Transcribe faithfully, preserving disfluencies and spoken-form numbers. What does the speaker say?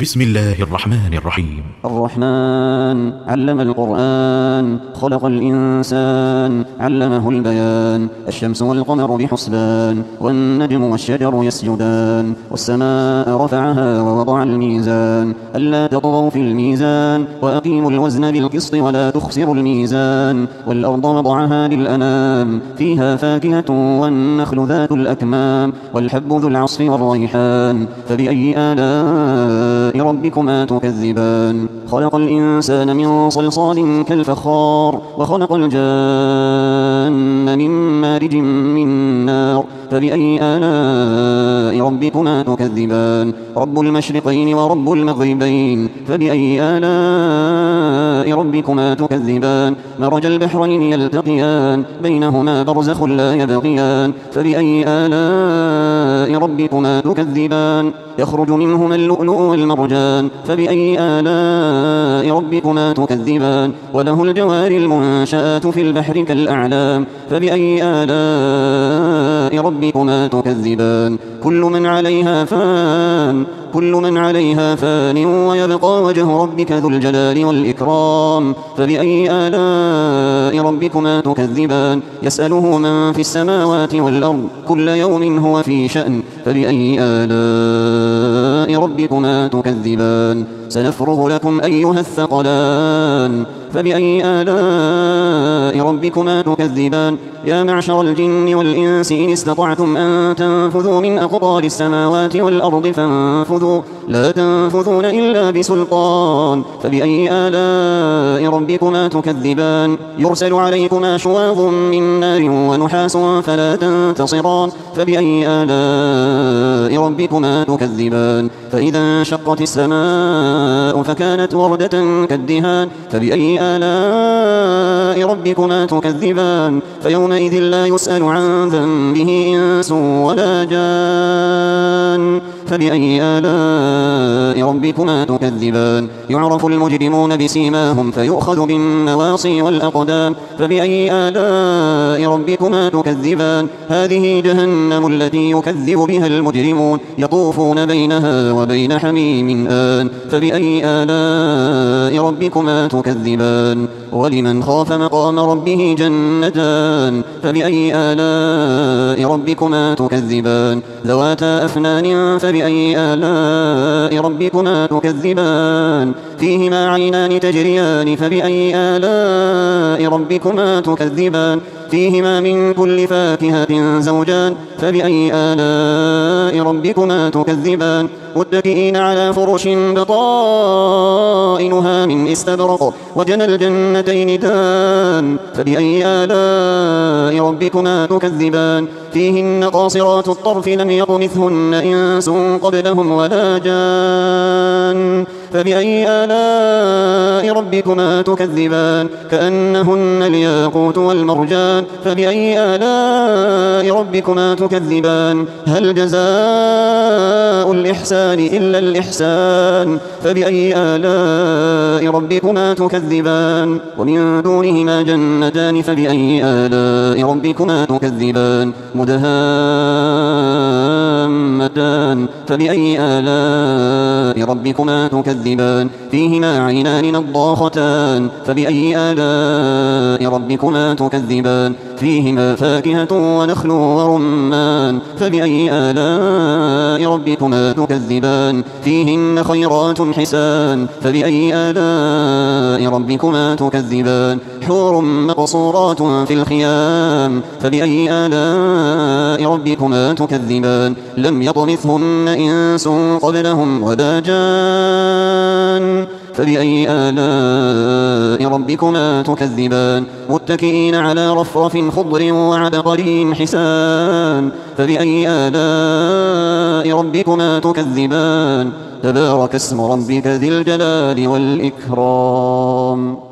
بسم الله الرحمن الرحيم. الرحمن علم القرآن خلق الإنسان علمه البيان. الشمس والقمر بحسبان والنجم والشجر يسجدان والسماء رفعها ووضع الميزان ألا تطغوا في الميزان وأقيموا الوزن بالقسط ولا تخسروا الميزان والأرض وضعها للأنام فيها فاكهة والنخل ذات الأكمام والحب ذو العصف والريحان فبأي آلاء ربكما تكذبان. خلق الإنسان من صلصال كالفخار وخلق الجان من مارج من نار فبأي آلاء ربكما تكذبان. رب المشرقين ورب المغربين فبأي آلاء ربكما تكذبان. مرج البحرين يلتقيان بينهما برزخ لا يبغيان فبأي آلاء ربكما تكذبان. يخرج منهما اللؤلؤ والمرجان فبأي آلاء ربكما تكذبان. وله الجوار المنشآت في البحر كالأعلام فبأي آلاء ربكما تكذبان. كل من عليها فان كل من عليها فان ويبقى وجه ربك ذو الجلال والإكرام فبأي آلاء ربكما تكذبان. يسأله من في السماوات والأرض كل يوم هو في شأن فبأي آلاء ربكما تكذبان. سنفرغ لكم أيها الثقلان فبأي آلاء ربكما تكذبان. يا معشر الجن والإنس إن استطعتم أن تنفذوا من أقطار السماوات والأرض فانفذوا لا تنفذون إلا بسلطان فبأي آلاء ربكما تكذبان. يرسل عليكما شواظ من نار ونحاس فلا تنتصران فبأي آلاء ربكما تكذبان. فإذا انشقت السماء فكانت وردة كالدهان فبأي آلاء ربكما تكذبان. فيومئذ لا يسأل عن ذنبه إنس ولا جان فبأي آلاء ربكما تكذبان. يعرف المجرمون بسيماهم فيؤخذ بالنواصي والأقدام فبأي آلاء ربكما تكذبان. هذه جهنم التي يكذب بها المجرمون يطوفون بينها وبين حميم آن فبأي آلاء ربكما تكذبان. ولمن خاف مقام ربه جنتان فبأي آلاء ربكما تكذبان. ذواتا أفنان فبأي آلاء ربكما تكذبان. فيهما عينان تجريان فبأي آلاء ربكما تكذبان. فيهما من كل فاكهة زوجان فبأي آلاء ربكما تكذبان. متكئين على فرش بطائنها من استبرق وجنى الجنتين دان فبأي آلاء ربكما تكذبان. فيهن قاصرات الطرف لم يطمثهن إنس قبلهم ولا جان فبأي آلاء ربكما تكذبان. كأنهن الياقوت والمرجان فبأي آلاء ربكما تكذبان. هل جزاء الإحسان إلا الإحسان فبأي آلاء ربكما تكذبان. ومن دونهما جنتان فبأي آلاء ربكما تكذبان. مدهامتان فبأي آلاء ربكما تكذبان. فيهما عينان نضاختان فبأي آلاء ربكما تكذبان. فيهما فاكهة ونخل ورمان فبأي آلاء ربكما تكذبان. فيهن خيرات حسان فبأي آلاء ربكما تكذبان. حور مقصورات في الخيام فبأي آلاء ربكما تكذبان. لم يطمثهن إنس قبلهم ولا جان فبأي آلاء ربكما تكذبان. متكئين على رفرف خضر وعبقري حسان فبأي آلاء ربكما تكذبان. تبارك اسم ربك ذي الجلال والإكرام.